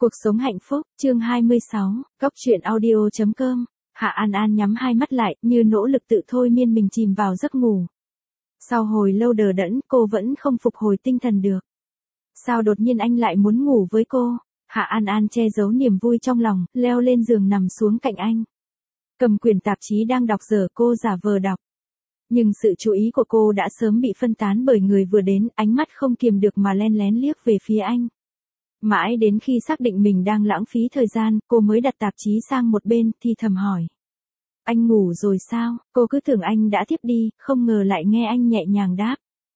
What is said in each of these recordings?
Cuộc sống hạnh phúc, chương 26, Cóc truyện audio.com. Hạ An An nhắm hai mắt lại, như nỗ lực tự thôi miên mình chìm vào giấc ngủ. Sau hồi lâu đờ đẫn, cô vẫn không phục hồi tinh thần được. Sao đột nhiên anh lại muốn ngủ với cô? Hạ An An che giấu niềm vui trong lòng, leo lên giường nằm xuống cạnh anh. Cầm quyển tạp chí đang đọc dở, cô giả vờ đọc. Nhưng sự chú ý của cô đã sớm bị phân tán bởi người vừa đến, ánh mắt không kiềm được mà len lén liếc về phía anh. Mãi đến khi xác định mình đang lãng phí thời gian, cô mới đặt tạp chí sang một bên, thì thầm hỏi. Anh ngủ rồi sao? Cô cứ tưởng anh đã thiếp đi, không ngờ lại nghe anh nhẹ nhàng đáp.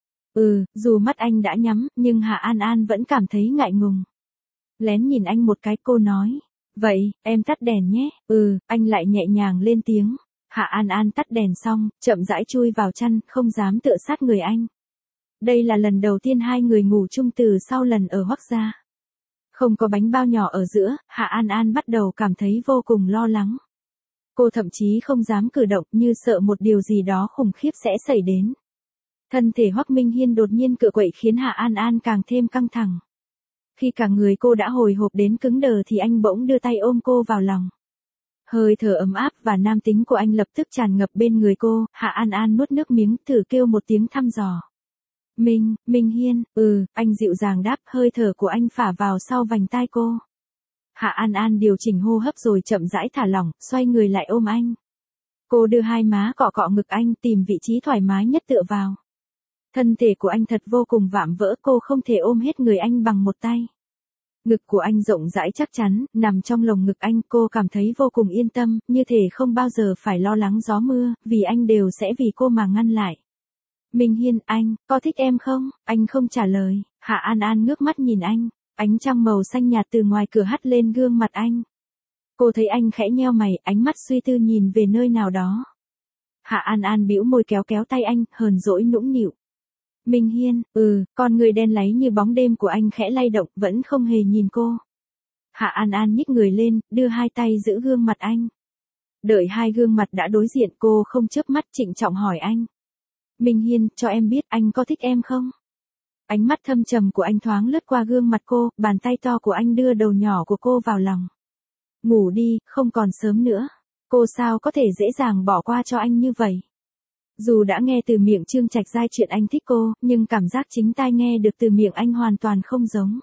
Dù mắt anh đã nhắm, nhưng Hạ An An vẫn cảm thấy ngại ngùng. Lén nhìn anh một cái, cô nói. Vậy, em tắt đèn nhé. Anh lại nhẹ nhàng lên tiếng. Hạ An An tắt đèn xong, chậm rãi chui vào chăn, không dám tựa sát người anh. Đây là lần đầu tiên hai người ngủ chung từ sau lần ở Hoắc gia. Không có bánh bao nhỏ ở giữa, Hạ An An bắt đầu cảm thấy vô cùng lo lắng. Cô thậm chí không dám cử động, như sợ một điều gì đó khủng khiếp sẽ xảy đến. Thân thể Hoắc Minh Hiên đột nhiên cựa quậy khiến Hạ An An càng thêm căng thẳng. Khi cả người cô đã hồi hộp đến cứng đờ thì anh bỗng đưa tay ôm cô vào lòng. Hơi thở ấm áp và nam tính của anh lập tức tràn ngập bên người cô. Hạ An An nuốt nước miếng, thử kêu một tiếng thăm dò. Minh Hiên, anh dịu dàng đáp, hơi thở của anh phả vào sau vành tai cô. Hạ An An điều chỉnh hô hấp rồi chậm rãi thả lỏng, xoay người lại ôm anh. Cô đưa hai má cọ cọ ngực anh, tìm vị trí thoải mái nhất tựa vào. Thân thể của anh thật vô cùng vạm vỡ, cô không thể ôm hết người anh bằng một tay. Ngực của anh rộng rãi chắc chắn, nằm trong lồng ngực anh, cô cảm thấy vô cùng yên tâm, như thể không bao giờ phải lo lắng gió mưa, vì anh đều sẽ vì cô mà ngăn lại. Minh Hiên, anh, có thích em không? Anh không trả lời. Hạ An An ngước mắt nhìn anh. Ánh trăng màu xanh nhạt từ ngoài cửa hắt lên gương mặt anh. Cô thấy anh khẽ nheo mày, ánh mắt suy tư nhìn về nơi nào đó. Hạ An An bĩu môi kéo kéo tay anh, hờn dỗi nũng nịu. Minh Hiên, con người đen láy như bóng đêm của anh khẽ lay động, vẫn không hề nhìn cô. Hạ An An nhích người lên, đưa hai tay giữ gương mặt anh. Đợi hai gương mặt đã đối diện, cô không chớp mắt trịnh trọng hỏi anh. Minh Hiên, cho em biết anh có thích em không? Ánh mắt thâm trầm của anh thoáng lướt qua gương mặt cô, bàn tay to của anh đưa đầu nhỏ của cô vào lòng. Ngủ đi, không còn sớm nữa. Cô sao có thể dễ dàng bỏ qua cho anh như vậy? Dù đã nghe từ miệng Trương Trạch Giai chuyện anh thích cô, nhưng cảm giác chính tai nghe được từ miệng anh hoàn toàn không giống.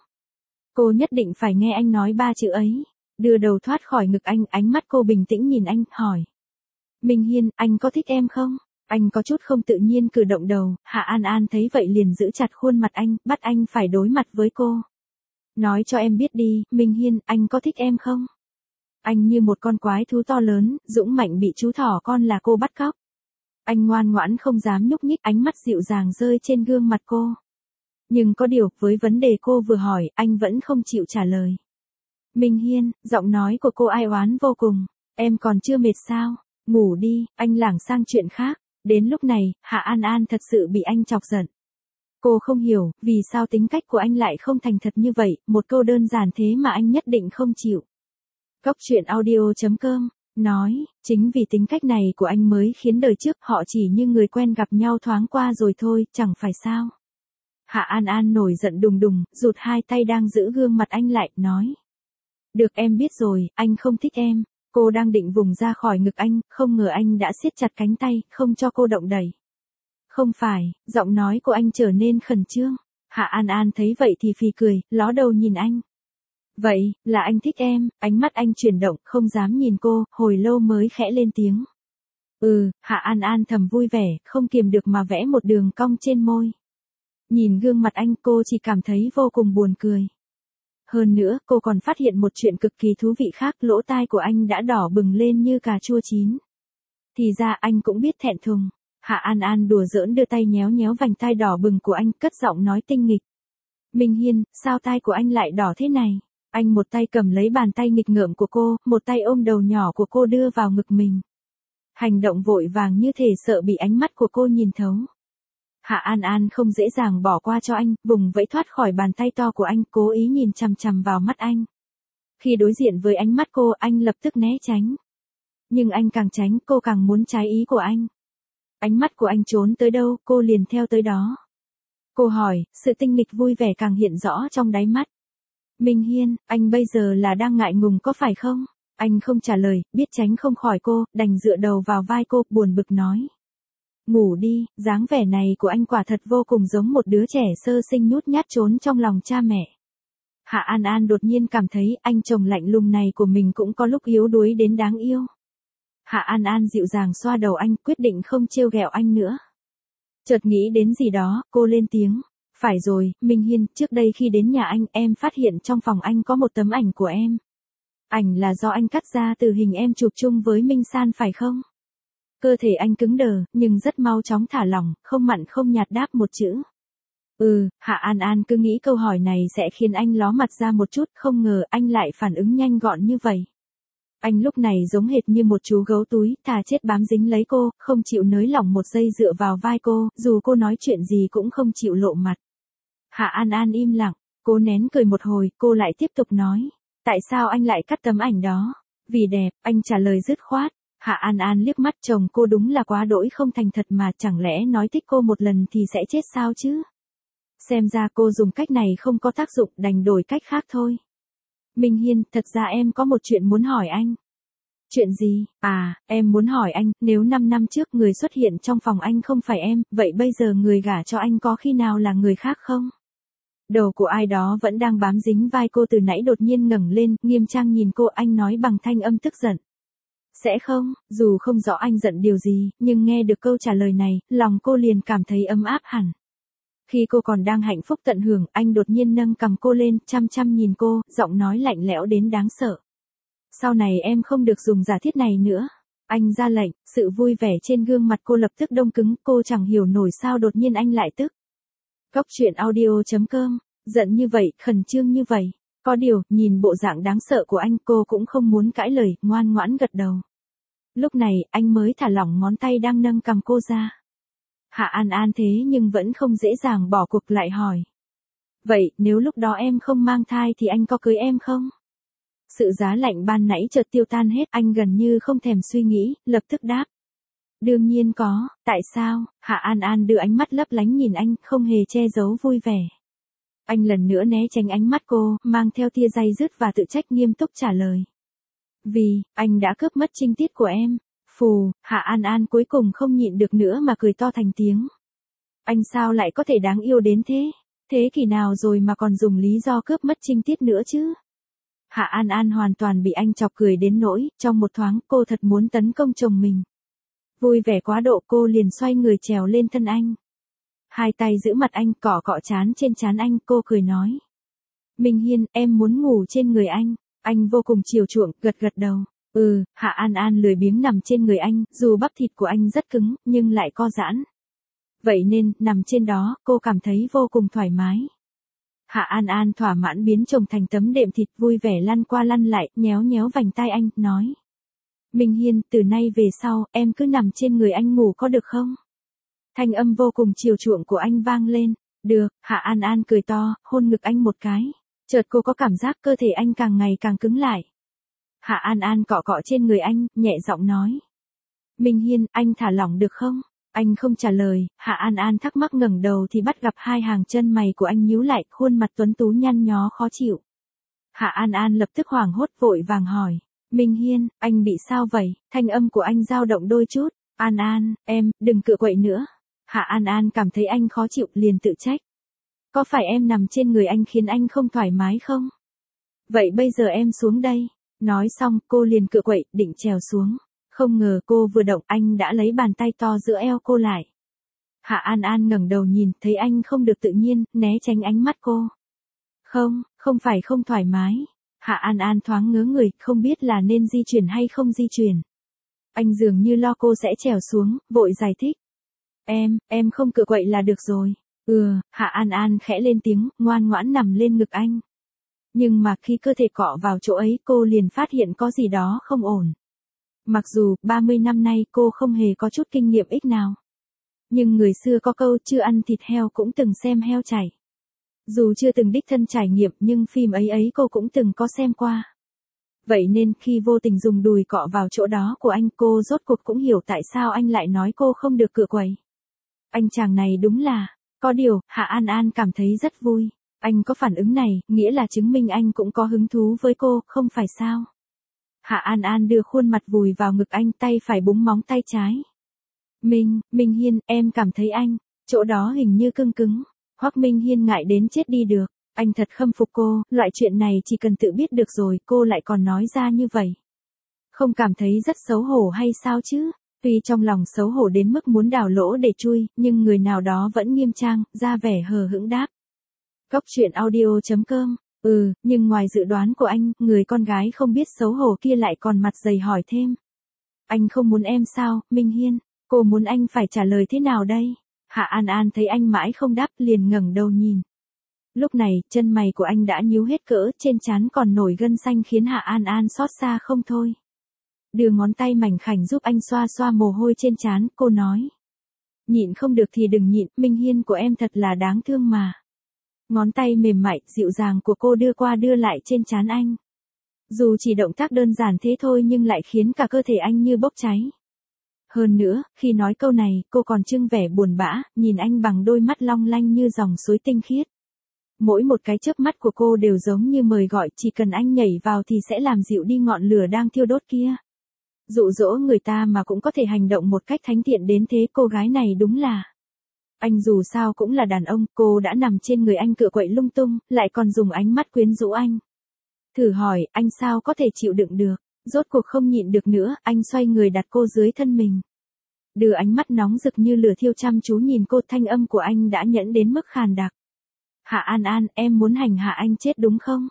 Cô nhất định phải nghe anh nói ba chữ ấy. Đưa đầu thoát khỏi ngực anh, ánh mắt cô bình tĩnh nhìn anh, hỏi. Minh Hiên, anh có thích em không? Anh có chút không tự nhiên cử động đầu, Hạ An An thấy vậy liền giữ chặt khuôn mặt anh, bắt anh phải đối mặt với cô. Nói cho em biết đi, Minh Hiên, anh có thích em không? Anh như một con quái thú to lớn, dũng mạnh bị chú thỏ con là cô bắt cóc. Anh ngoan ngoãn không dám nhúc nhích, ánh mắt dịu dàng rơi trên gương mặt cô. Nhưng có điều, với vấn đề cô vừa hỏi, anh vẫn không chịu trả lời. Minh Hiên, giọng nói của cô ai oán vô cùng. Em còn chưa mệt sao? Ngủ đi, anh lảng sang chuyện khác. Đến lúc này, Hạ An An thật sự bị anh chọc giận. Cô không hiểu, vì sao tính cách của anh lại không thành thật như vậy, một câu đơn giản thế mà anh nhất định không chịu. Cóc truyện audio.com nói, chính vì tính cách này của anh mới khiến đời trước họ chỉ như người quen gặp nhau thoáng qua rồi thôi, chẳng phải sao. Hạ An An nổi giận đùng đùng, rụt hai tay đang giữ gương mặt anh lại, nói. Được, em biết rồi, anh không thích em. Cô đang định vùng ra khỏi ngực anh, không ngờ anh đã siết chặt cánh tay, không cho cô động đẩy. Không phải, giọng nói của anh trở nên khẩn trương. Hạ An An thấy vậy thì phì cười, ló đầu nhìn anh. Vậy, là anh thích em, ánh mắt anh chuyển động, không dám nhìn cô, hồi lâu mới khẽ lên tiếng. Hạ An An thầm vui vẻ, không kiềm được mà vẽ một đường cong trên môi. Nhìn gương mặt anh, cô chỉ cảm thấy vô cùng buồn cười. Hơn nữa, cô còn phát hiện một chuyện cực kỳ thú vị khác, lỗ tai của anh đã đỏ bừng lên như cà chua chín. Thì ra anh cũng biết thẹn thùng. Hạ An An đùa giỡn đưa tay nhéo nhéo vành tai đỏ bừng của anh, cất giọng nói tinh nghịch. Minh Hiên, sao tai của anh lại đỏ thế này? Anh một tay cầm lấy bàn tay nghịch ngợm của cô, một tay ôm đầu nhỏ của cô đưa vào ngực mình. Hành động vội vàng như thể sợ bị ánh mắt của cô nhìn thấu. Hạ An An không dễ dàng bỏ qua cho anh, vùng vẫy thoát khỏi bàn tay to của anh, cố ý nhìn chằm chằm vào mắt anh. Khi đối diện với ánh mắt cô, anh lập tức né tránh. Nhưng anh càng tránh, cô càng muốn trái ý của anh. Ánh mắt của anh trốn tới đâu, cô liền theo tới đó. Cô hỏi, sự tinh nghịch vui vẻ càng hiện rõ trong đáy mắt. Minh Hiên, anh bây giờ là đang ngại ngùng có phải không? Anh không trả lời, biết tránh không khỏi cô, đành dựa đầu vào vai cô, buồn bực nói. Ngủ đi, dáng vẻ này của anh quả thật vô cùng giống một đứa trẻ sơ sinh nhút nhát trốn trong lòng cha mẹ. Hạ An An đột nhiên cảm thấy anh chồng lạnh lùng này của mình cũng có lúc yếu đuối đến đáng yêu. Hạ An An dịu dàng xoa đầu anh, quyết định không trêu ghẹo anh nữa. Chợt nghĩ đến gì đó, cô lên tiếng. Phải rồi, Minh Hiên, trước đây khi đến nhà anh, em phát hiện trong phòng anh có một tấm ảnh của em. Ảnh là do anh cắt ra từ hình em chụp chung với Minh San phải không? Cơ thể anh cứng đờ, nhưng rất mau chóng thả lỏng, không mặn không nhạt đáp một chữ. Hạ An An cứ nghĩ câu hỏi này sẽ khiến anh ló mặt ra một chút, không ngờ anh lại phản ứng nhanh gọn như vậy. Anh lúc này giống hệt như một chú gấu túi, thà chết bám dính lấy cô, không chịu nới lỏng một giây dựa vào vai cô, dù cô nói chuyện gì cũng không chịu lộ mặt. Hạ An An im lặng, cố nén cười một hồi, cô lại tiếp tục nói. Tại sao anh lại cắt tấm ảnh đó? Vì đẹp, anh trả lời dứt khoát. Hạ An An liếc mắt chồng cô đúng là quá đỗi không thành thật mà, chẳng lẽ nói thích cô một lần thì sẽ chết sao chứ? Xem ra cô dùng cách này không có tác dụng, đành đổi cách khác thôi. Minh Hiên, thật ra em có một chuyện muốn hỏi anh. Chuyện gì? Em muốn hỏi anh, nếu 5 năm trước người xuất hiện trong phòng anh không phải em, vậy bây giờ người gả cho anh có khi nào là người khác không? Đầu của ai đó vẫn đang bám dính vai cô từ nãy đột nhiên ngẩng lên, nghiêm trang nhìn cô, anh nói bằng thanh âm tức giận. Sẽ không, dù không rõ anh giận điều gì, nhưng nghe được câu trả lời này, lòng cô liền cảm thấy ấm áp hẳn. Khi cô còn đang hạnh phúc tận hưởng, anh đột nhiên nâng cầm cô lên, chăm chăm nhìn cô, giọng nói lạnh lẽo đến đáng sợ. Sau này em không được dùng giả thiết này nữa. Anh ra lệnh, sự vui vẻ trên gương mặt cô lập tức đông cứng, cô chẳng hiểu nổi sao đột nhiên anh lại tức. Cóc truyện audio.com, giận như vậy, khẩn trương như vậy. Có điều, nhìn bộ dạng đáng sợ của anh, cô cũng không muốn cãi lời, ngoan ngoãn gật đầu. Lúc này, anh mới thả lỏng ngón tay đang nâng cầm cô ra. Hạ An An thế nhưng vẫn không dễ dàng bỏ cuộc, lại hỏi. Vậy, nếu lúc đó em không mang thai thì anh có cưới em không? Sự giá lạnh ban nãy chợt tiêu tan hết, anh gần như không thèm suy nghĩ, lập tức đáp. Đương nhiên có, tại sao? Hạ An An đưa ánh mắt lấp lánh nhìn anh, không hề che giấu vui vẻ. Anh lần nữa né tránh ánh mắt cô, mang theo tia day dứt và tự trách, nghiêm túc trả lời. Vì, anh đã cướp mất trinh tiết của em. Phù, Hạ An An cuối cùng không nhịn được nữa mà cười to thành tiếng. Anh sao lại có thể đáng yêu đến thế? Thế kỷ nào rồi mà còn dùng lý do cướp mất trinh tiết nữa chứ? Hạ An An hoàn toàn bị anh chọc cười đến nỗi, trong một thoáng cô thật muốn tấn công chồng mình. Vui vẻ quá độ cô liền xoay người trèo lên thân anh. Hai tay giữ mặt anh, cọ cọ trán trên trán anh, cô cười nói. Minh Hiên, em muốn ngủ trên người anh. Anh vô cùng chiều chuộng, gật gật đầu. Hạ An An lười biếng nằm trên người anh, dù bắp thịt của anh rất cứng, nhưng lại co giãn. Vậy nên, nằm trên đó, cô cảm thấy vô cùng thoải mái. Hạ An An thỏa mãn biến chồng thành tấm đệm thịt, vui vẻ lăn qua lăn lại, nhéo nhéo vành tai anh, nói. Minh Hiên, từ nay về sau, em cứ nằm trên người anh ngủ có được không? Thanh âm vô cùng chiều chuộng của anh vang lên. Được, Hạ An An cười to, hôn ngực anh một cái. Chợt cô có cảm giác cơ thể anh càng ngày càng cứng lại. Hạ An An cọ cọ trên người anh, nhẹ giọng nói. Minh Hiên, anh thả lỏng được không? Anh không trả lời, Hạ An An thắc mắc ngẩng đầu thì bắt gặp hai hàng chân mày của anh nhíu lại, khuôn mặt tuấn tú nhăn nhó khó chịu. Hạ An An lập tức hoảng hốt vội vàng hỏi. Minh Hiên, anh bị sao vậy? Thanh âm của anh dao động đôi chút. An An, em, đừng cựa quậy nữa. Hạ An An cảm thấy anh khó chịu, liền tự trách. Có phải em nằm trên người anh khiến anh không thoải mái không? Vậy bây giờ em xuống đây. Nói xong, cô liền cựa quậy, định trèo xuống. Không ngờ cô vừa động, anh đã lấy bàn tay to giữa eo cô lại. Hạ An An ngẩng đầu nhìn, thấy anh không được tự nhiên, né tránh ánh mắt cô. Không phải không thoải mái. Hạ An An thoáng ngớ người, không biết là nên di chuyển hay không di chuyển. Anh dường như lo cô sẽ trèo xuống, vội giải thích. Em không cựa quậy là được rồi. Hạ An An khẽ lên tiếng, ngoan ngoãn nằm lên ngực anh. Nhưng mà khi cơ thể cọ vào chỗ ấy, cô liền phát hiện có gì đó không ổn. Mặc dù, 30 năm nay cô không hề có chút kinh nghiệm ích nào. Nhưng người xưa có câu chưa ăn thịt heo cũng từng xem heo chảy. Dù chưa từng đích thân trải nghiệm nhưng phim ấy cô cũng từng có xem qua. Vậy nên khi vô tình dùng đùi cọ vào chỗ đó của anh, cô rốt cuộc cũng hiểu tại sao anh lại nói cô không được cựa quậy. Anh chàng này đúng là, có điều, Hạ An An cảm thấy rất vui. Anh có phản ứng này, nghĩa là chứng minh anh cũng có hứng thú với cô, không phải sao? Hạ An An đưa khuôn mặt vùi vào ngực anh, tay phải búng móng tay trái. Minh Hiên, em cảm thấy anh, chỗ đó hình như cứng cứng. Hoắc Minh Hiên ngại đến chết đi được. Anh thật khâm phục cô, loại chuyện này chỉ cần tự biết được rồi, cô lại còn nói ra như vậy. Không cảm thấy rất xấu hổ hay sao chứ? Tuy trong lòng xấu hổ đến mức muốn đào lỗ để chui, nhưng người nào đó vẫn nghiêm trang, ra vẻ hờ hững đáp. Cốc truyện audio.com. Nhưng ngoài dự đoán của anh, người con gái không biết xấu hổ kia lại còn mặt dày hỏi thêm. Anh không muốn em sao, Minh Hiên? Cô muốn anh phải trả lời thế nào đây? Hạ An An thấy anh mãi không đáp, liền ngẩng đầu nhìn. Lúc này, chân mày của anh đã nhíu hết cỡ, trên trán còn nổi gân xanh khiến Hạ An An xót xa không thôi. Đưa ngón tay mảnh khảnh giúp anh xoa xoa mồ hôi trên trán, cô nói. Nhịn không được thì đừng nhịn, Minh Hiên của em thật là đáng thương mà. Ngón tay mềm mại, dịu dàng của cô đưa qua đưa lại trên trán anh. Dù chỉ động tác đơn giản thế thôi nhưng lại khiến cả cơ thể anh như bốc cháy. Hơn nữa, khi nói câu này, cô còn trưng vẻ buồn bã, nhìn anh bằng đôi mắt long lanh như dòng suối tinh khiết. Mỗi một cái chớp mắt của cô đều giống như mời gọi, chỉ cần anh nhảy vào thì sẽ làm dịu đi ngọn lửa đang thiêu đốt kia. Dụ dỗ người ta mà cũng có thể hành động một cách thánh thiện đến thế, cô gái này đúng là. Anh dù sao cũng là đàn ông, cô đã nằm trên người anh cựa quậy lung tung, lại còn dùng ánh mắt quyến rũ anh. Thử hỏi, anh sao có thể chịu đựng được? Rốt cuộc không nhịn được nữa, anh xoay người đặt cô dưới thân mình. Đưa ánh mắt nóng rực như lửa thiêu chăm chú nhìn cô, thanh âm của anh đã nhẫn đến mức khàn đặc. Hạ An An, em muốn hành hạ anh chết đúng không?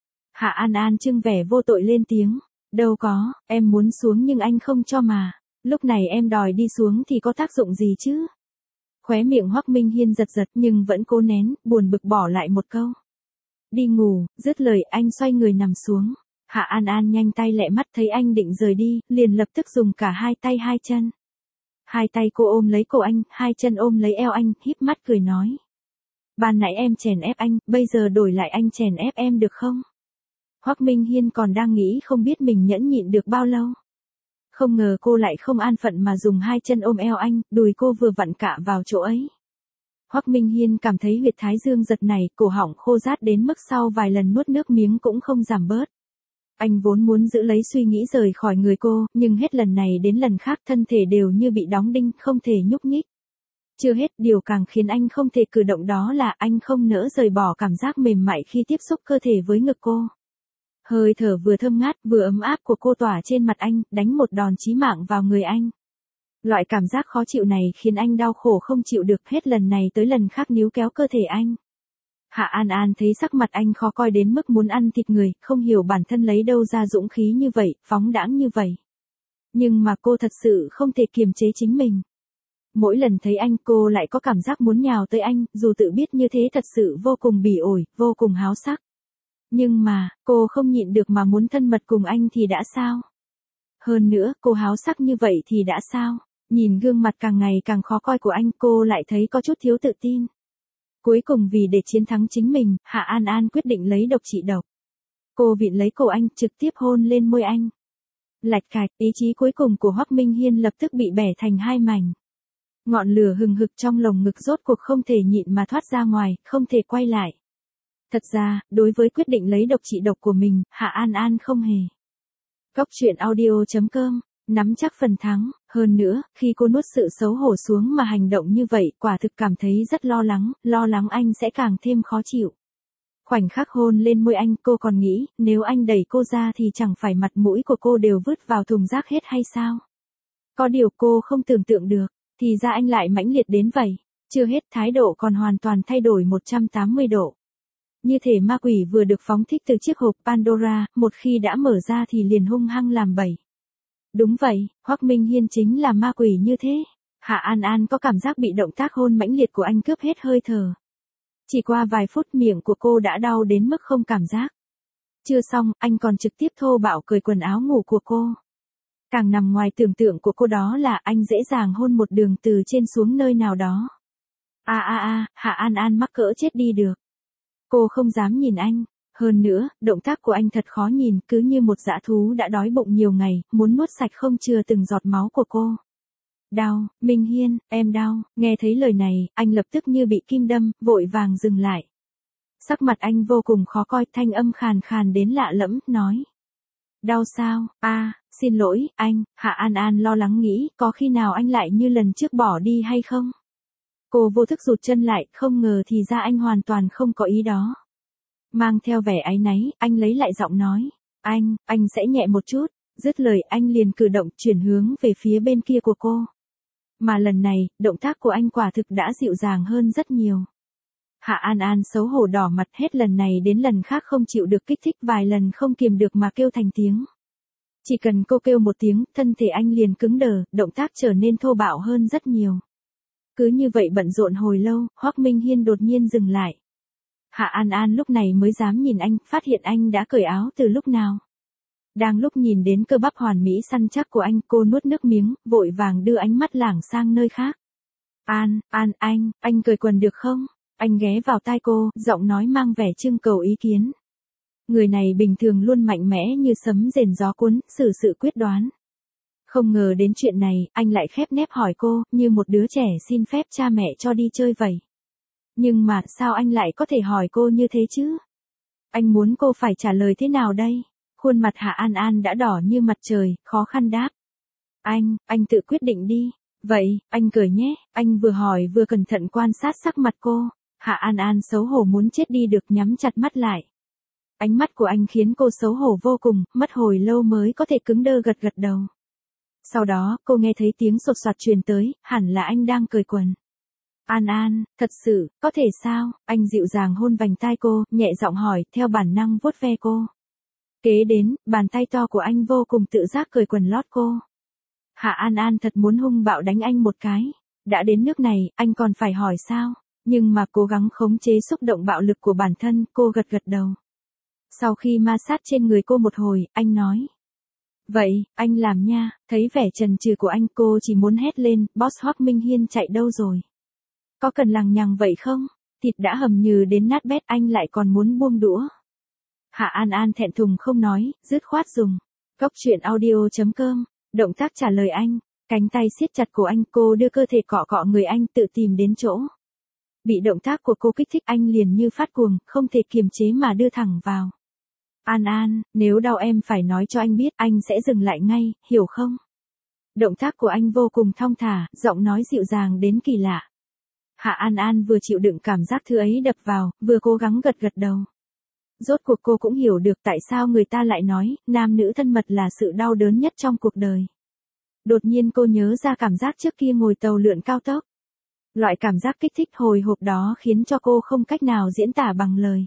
Hạ An An trưng vẻ vô tội lên tiếng. Đâu có, em muốn xuống nhưng anh không cho mà. Lúc này em đòi đi xuống thì có tác dụng gì chứ? Khóe miệng Hoắc Minh Hiên giật giật nhưng vẫn cố nén, buồn bực bỏ lại một câu. Đi ngủ, dứt lời anh xoay người nằm xuống. Hạ An An nhanh tay lẹ mắt thấy anh định rời đi, liền lập tức dùng cả hai tay hai chân. Hai tay cô ôm lấy cổ anh, hai chân ôm lấy eo anh, híp mắt cười nói. Ban nãy em chèn ép anh, bây giờ đổi lại anh chèn ép em được không? Hoắc Minh Hiên còn đang nghĩ không biết mình nhẫn nhịn được bao lâu. Không ngờ cô lại không an phận mà dùng hai chân ôm eo anh, đùi cô vừa vặn cạ vào chỗ ấy. Hoắc Minh Hiên cảm thấy huyệt thái dương giật này, cổ họng khô rát đến mức sau vài lần nuốt nước miếng cũng không giảm bớt. Anh vốn muốn giữ lấy suy nghĩ rời khỏi người cô, nhưng hết lần này đến lần khác thân thể đều như bị đóng đinh, không thể nhúc nhích. Chưa hết, điều càng khiến anh không thể cử động đó là anh không nỡ rời bỏ cảm giác mềm mại khi tiếp xúc cơ thể với ngực cô. Hơi thở vừa thơm ngát vừa ấm áp của cô tỏa trên mặt anh, đánh một đòn chí mạng vào người anh. Loại cảm giác khó chịu này khiến anh đau khổ không chịu được, hết lần này tới lần khác níu kéo cơ thể anh. Hạ An An thấy sắc mặt anh khó coi đến mức muốn ăn thịt người, không hiểu bản thân lấy đâu ra dũng khí như vậy, phóng đãng như vậy. Nhưng mà cô thật sự không thể kiềm chế chính mình. Mỗi lần thấy anh cô lại có cảm giác muốn nhào tới anh, dù tự biết như thế thật sự vô cùng bỉ ổi, vô cùng háo sắc. Nhưng mà, cô không nhịn được mà muốn thân mật cùng anh thì đã sao? Hơn nữa, cô háo sắc như vậy thì đã sao? Nhìn gương mặt càng ngày càng khó coi của anh, cô lại thấy có chút thiếu tự tin. Cuối cùng vì để chiến thắng chính mình, Hạ An An quyết định lấy độc trị độc. Cô vịn lấy cổ anh, trực tiếp hôn lên môi anh. Lạch cạch, ý chí cuối cùng của Hoắc Minh Hiên lập tức bị bẻ thành hai mảnh. Ngọn lửa hừng hực trong lồng ngực rốt cuộc không thể nhịn mà thoát ra ngoài, không thể quay lại. Thật ra, đối với quyết định lấy độc trị độc của mình, Hạ An An không hề. Cốc truyện audio.com, nắm chắc phần thắng, hơn nữa, khi cô nuốt sự xấu hổ xuống mà hành động như vậy, quả thực cảm thấy rất lo lắng anh sẽ càng thêm khó chịu. Khoảnh khắc hôn lên môi anh, cô còn nghĩ, nếu anh đẩy cô ra thì chẳng phải mặt mũi của cô đều vứt vào thùng rác hết hay sao? Có điều cô không tưởng tượng được, thì ra anh lại mãnh liệt đến vậy. Chưa hết, thái độ còn hoàn toàn thay đổi 180 độ. Như thể ma quỷ vừa được phóng thích từ chiếc hộp Pandora, một khi đã mở ra thì liền hung hăng làm bậy. Đúng vậy, Hoắc Minh Hiên chính là ma quỷ như thế. Hạ An An có cảm giác bị động tác hôn mãnh liệt của anh cướp hết hơi thở. Chỉ qua vài phút miệng của cô đã đau đến mức không cảm giác. Chưa xong, anh còn trực tiếp thô bạo cởi quần áo ngủ của cô. Càng nằm ngoài tưởng tượng của cô đó là anh dễ dàng hôn một đường từ trên xuống nơi nào đó. Hạ An An mắc cỡ chết đi được. Cô không dám nhìn anh. Hơn nữa, động tác của anh thật khó nhìn, cứ như một dã thú đã đói bụng nhiều ngày, muốn nuốt sạch không chừa từng giọt máu của cô. Đau, Minh Hiên, em đau. Nghe thấy lời này, anh lập tức như bị kim đâm, vội vàng dừng lại. Sắc mặt anh vô cùng khó coi, thanh âm khàn khàn đến lạ lẫm, nói. Đau sao? Xin lỗi, anh. Hạ An An lo lắng nghĩ, có khi nào anh lại như lần trước bỏ đi hay không? Cô vô thức rụt chân lại, không ngờ thì ra anh hoàn toàn không có ý đó. Mang theo vẻ áy náy, anh lấy lại giọng nói. Anh sẽ nhẹ một chút. Dứt lời anh liền cử động chuyển hướng về phía bên kia của cô. Mà lần này, động tác của anh quả thực đã dịu dàng hơn rất nhiều. Hạ An An xấu hổ đỏ mặt, hết lần này đến lần khác không chịu được kích thích, vài lần không kiềm được mà kêu thành tiếng. Chỉ cần cô kêu một tiếng, thân thể anh liền cứng đờ, động tác trở nên thô bạo hơn rất nhiều. Cứ như vậy bận rộn hồi lâu, Hoắc Minh Hiên đột nhiên dừng lại. Hạ An An lúc này mới dám nhìn anh, phát hiện anh đã cởi áo từ lúc nào. Đang lúc nhìn đến cơ bắp hoàn mỹ săn chắc của anh, cô nuốt nước miếng, vội vàng đưa ánh mắt lảng sang nơi khác. Anh cởi quần được không? Anh ghé vào tai cô, giọng nói mang vẻ trưng cầu ý kiến. Người này bình thường luôn mạnh mẽ như sấm rền gió cuốn, xử sự quyết đoán. Không ngờ đến chuyện này, anh lại khép nép hỏi cô, như một đứa trẻ xin phép cha mẹ cho đi chơi vậy. Nhưng mà, sao anh lại có thể hỏi cô như thế chứ? Anh muốn cô phải trả lời thế nào đây? Khuôn mặt Hạ An An đã đỏ như mặt trời, khó khăn đáp. Anh tự quyết định đi. Vậy, anh cởi nhé. Anh vừa hỏi vừa cẩn thận quan sát sắc mặt cô. Hạ An An xấu hổ muốn chết đi được, nhắm chặt mắt lại. Ánh mắt của anh khiến cô xấu hổ vô cùng, mất hồi lâu mới có thể cứng đơ gật gật đầu. Sau đó, cô nghe thấy tiếng sột soạt truyền tới, hẳn là anh đang cởi quần. An, thật sự, có thể sao? Anh dịu dàng hôn vành tai cô, nhẹ giọng hỏi, theo bản năng vuốt ve cô. Kế đến, bàn tay to của anh vô cùng tự giác cởi quần lót cô. Hạ An thật muốn hung bạo đánh anh một cái. Đã đến nước này, anh còn phải hỏi sao? Nhưng mà cố gắng khống chế xúc động bạo lực của bản thân, cô gật gật đầu. Sau khi ma sát trên người cô một hồi, anh nói. Vậy, anh làm nha. Thấy vẻ chần chừ của anh, cô chỉ muốn hét lên, boss Hoắc Minh Hiên chạy đâu rồi? Có cần lằng nhằng vậy không? Thịt đã hầm nhừ đến nát bét, anh lại còn muốn buông đũa. Hạ An thẹn thùng không nói, dứt khoát dùng. Cốc truyện audio.com, động tác trả lời anh. Cánh tay siết chặt cổ anh, cô đưa cơ thể cọ cọ người anh, tự tìm đến chỗ. Bị động tác của cô kích thích, anh liền như phát cuồng, không thể kiềm chế mà đưa thẳng vào. An, nếu đau em phải nói cho anh biết, anh sẽ dừng lại ngay, hiểu không? Động tác của anh vô cùng thong thả, giọng nói dịu dàng đến kỳ lạ. Hạ An vừa chịu đựng cảm giác thứ ấy đập vào, vừa cố gắng gật gật đầu. Rốt cuộc cô cũng hiểu được tại sao người ta lại nói, nam nữ thân mật là sự đau đớn nhất trong cuộc đời. Đột nhiên cô nhớ ra cảm giác trước kia ngồi tàu lượn cao tốc. Loại cảm giác kích thích hồi hộp đó khiến cho cô không cách nào diễn tả bằng lời.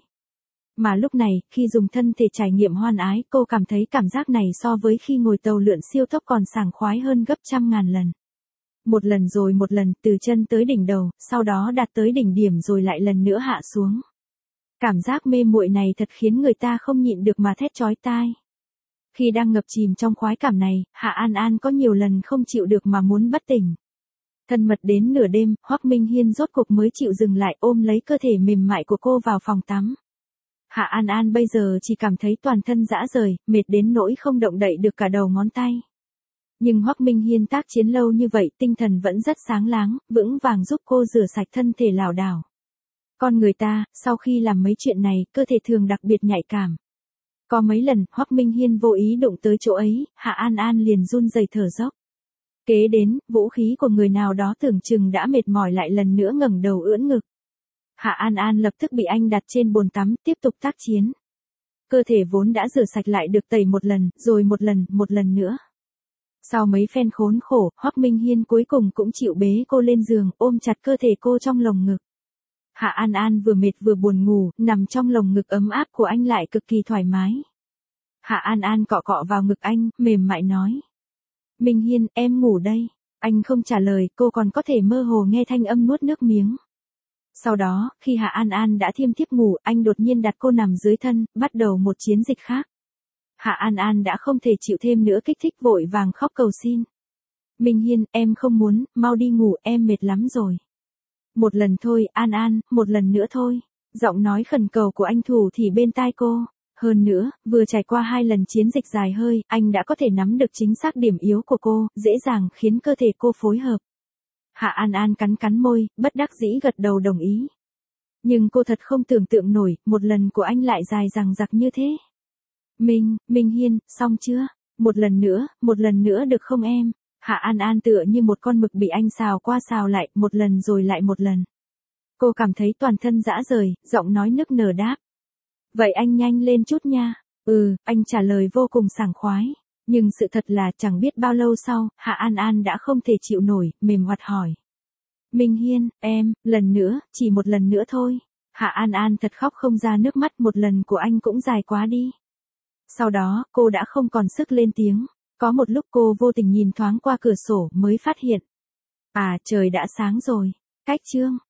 Mà lúc này, khi dùng thân thể trải nghiệm hoan ái, cô cảm thấy cảm giác này so với khi ngồi tàu lượn siêu tốc còn sảng khoái hơn gấp trăm ngàn lần. Một lần rồi một lần, từ chân tới đỉnh đầu, sau đó đạt tới đỉnh điểm rồi lại lần nữa hạ xuống. Cảm giác mê muội này thật khiến người ta không nhịn được mà thét chói tai. Khi đang ngập chìm trong khoái cảm này, Hạ An có nhiều lần không chịu được mà muốn bất tỉnh. Thân mật đến nửa đêm, Hoắc Minh Hiên rốt cuộc mới chịu dừng lại, ôm lấy cơ thể mềm mại của cô vào phòng tắm. Hạ An bây giờ chỉ cảm thấy toàn thân rã rời, mệt đến nỗi không động đậy được cả đầu ngón tay. Nhưng Hoắc Minh Hiên tác chiến lâu như vậy, tinh thần vẫn rất sáng láng, vững vàng giúp cô rửa sạch thân thể lảo đảo. Con người ta, sau khi làm mấy chuyện này, cơ thể thường đặc biệt nhạy cảm. Có mấy lần, Hoắc Minh Hiên vô ý đụng tới chỗ ấy, Hạ An liền run rẩy thở dốc. Kế đến, vũ khí của người nào đó tưởng chừng đã mệt mỏi lại lần nữa ngẩng đầu ưỡn ngực. Hạ An lập tức bị anh đặt trên bồn tắm, tiếp tục tác chiến. Cơ thể vốn đã rửa sạch lại được tẩy một lần, rồi một lần nữa. Sau mấy phen khốn khổ, Hoắc Minh Hiên cuối cùng cũng chịu bế cô lên giường, ôm chặt cơ thể cô trong lồng ngực. Hạ An vừa mệt vừa buồn ngủ, nằm trong lồng ngực ấm áp của anh lại cực kỳ thoải mái. Hạ An cọ cọ vào ngực anh, mềm mại nói. Minh Hiên, em ngủ đây. Anh không trả lời, cô còn có thể mơ hồ nghe thanh âm nuốt nước miếng. Sau đó, khi Hạ An đã thiêm thiếp ngủ, anh đột nhiên đặt cô nằm dưới thân, bắt đầu một chiến dịch khác. Hạ An đã không thể chịu thêm nữa, kích thích vội vàng khóc cầu xin. Minh Hiên, em không muốn, mau đi ngủ, em mệt lắm rồi. Một lần thôi, An, một lần nữa thôi. Giọng nói khẩn cầu của anh thủ thì bên tai cô. Hơn nữa, vừa trải qua 2 lần chiến dịch dài hơi, anh đã có thể nắm được chính xác điểm yếu của cô, dễ dàng khiến cơ thể cô phối hợp. Hạ An cắn cắn môi, bất đắc dĩ gật đầu đồng ý. Nhưng cô thật không tưởng tượng nổi, một lần của anh lại dài dằng dặc như thế. Minh Hiên, xong chưa? Một lần nữa được không em? Hạ An An tựa như một con mực bị anh xào qua xào lại, một lần rồi lại một lần. Cô cảm thấy toàn thân rã rời, giọng nói nức nở đáp. Vậy anh nhanh lên chút nha. Anh trả lời vô cùng sảng khoái. Nhưng sự thật là chẳng biết bao lâu sau, Hạ An An đã không thể chịu nổi, mềm oặt hỏi. Minh Hiên, lần nữa, chỉ một lần nữa thôi. Hạ An An thật khóc không ra nước mắt, một lần của anh cũng dài quá đi. Sau đó, cô đã không còn sức lên tiếng. Có một lúc cô vô tình nhìn thoáng qua cửa sổ mới phát hiện. À, trời đã sáng rồi. Cách chương